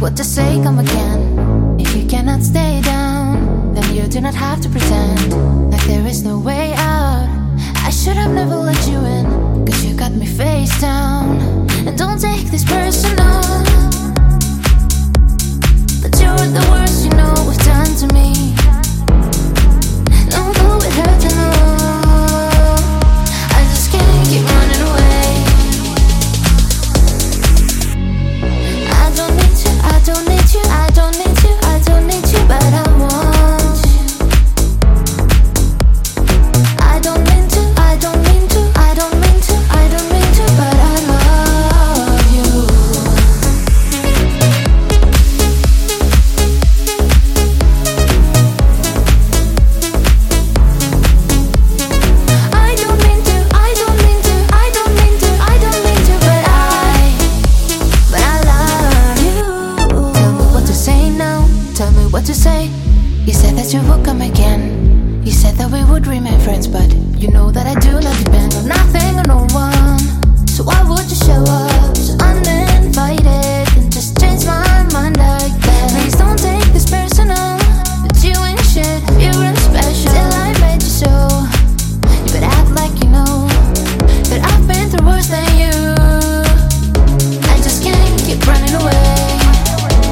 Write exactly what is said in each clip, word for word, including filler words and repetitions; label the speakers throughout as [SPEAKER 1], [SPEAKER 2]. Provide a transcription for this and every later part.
[SPEAKER 1] what to say, come again. If you cannot stay down, then you do not have to pretend like there is no way out. I should have never let you in, cause you got me face down. And don't take this personal, but you're the worst you know what's done to me. Although it hurts to know, I just can't keep running away. I don't need you, I don't need you, I don't need you, I don't need you, but I want you. I don't mean to, I don't mean to, I don't mean to, I don't mean to, but I love you. I don't mean to, I don't mean to, I don't mean to, I don't mean to, but I, but I love you. Tell me what to say now, tell me what to say. You said that you would come again. You said that we would remain friends, but you know that I do not depend on nothing or no one. So why would you show up so uninvited and just change my mind like that? Please don't take this personal, but you ain't shit, you weren't special till I made you so. You better act like you know that I've been through worse than you. I just can't keep running away.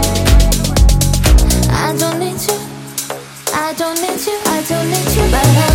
[SPEAKER 1] I don't need you, I don't need you, I don't need you, but I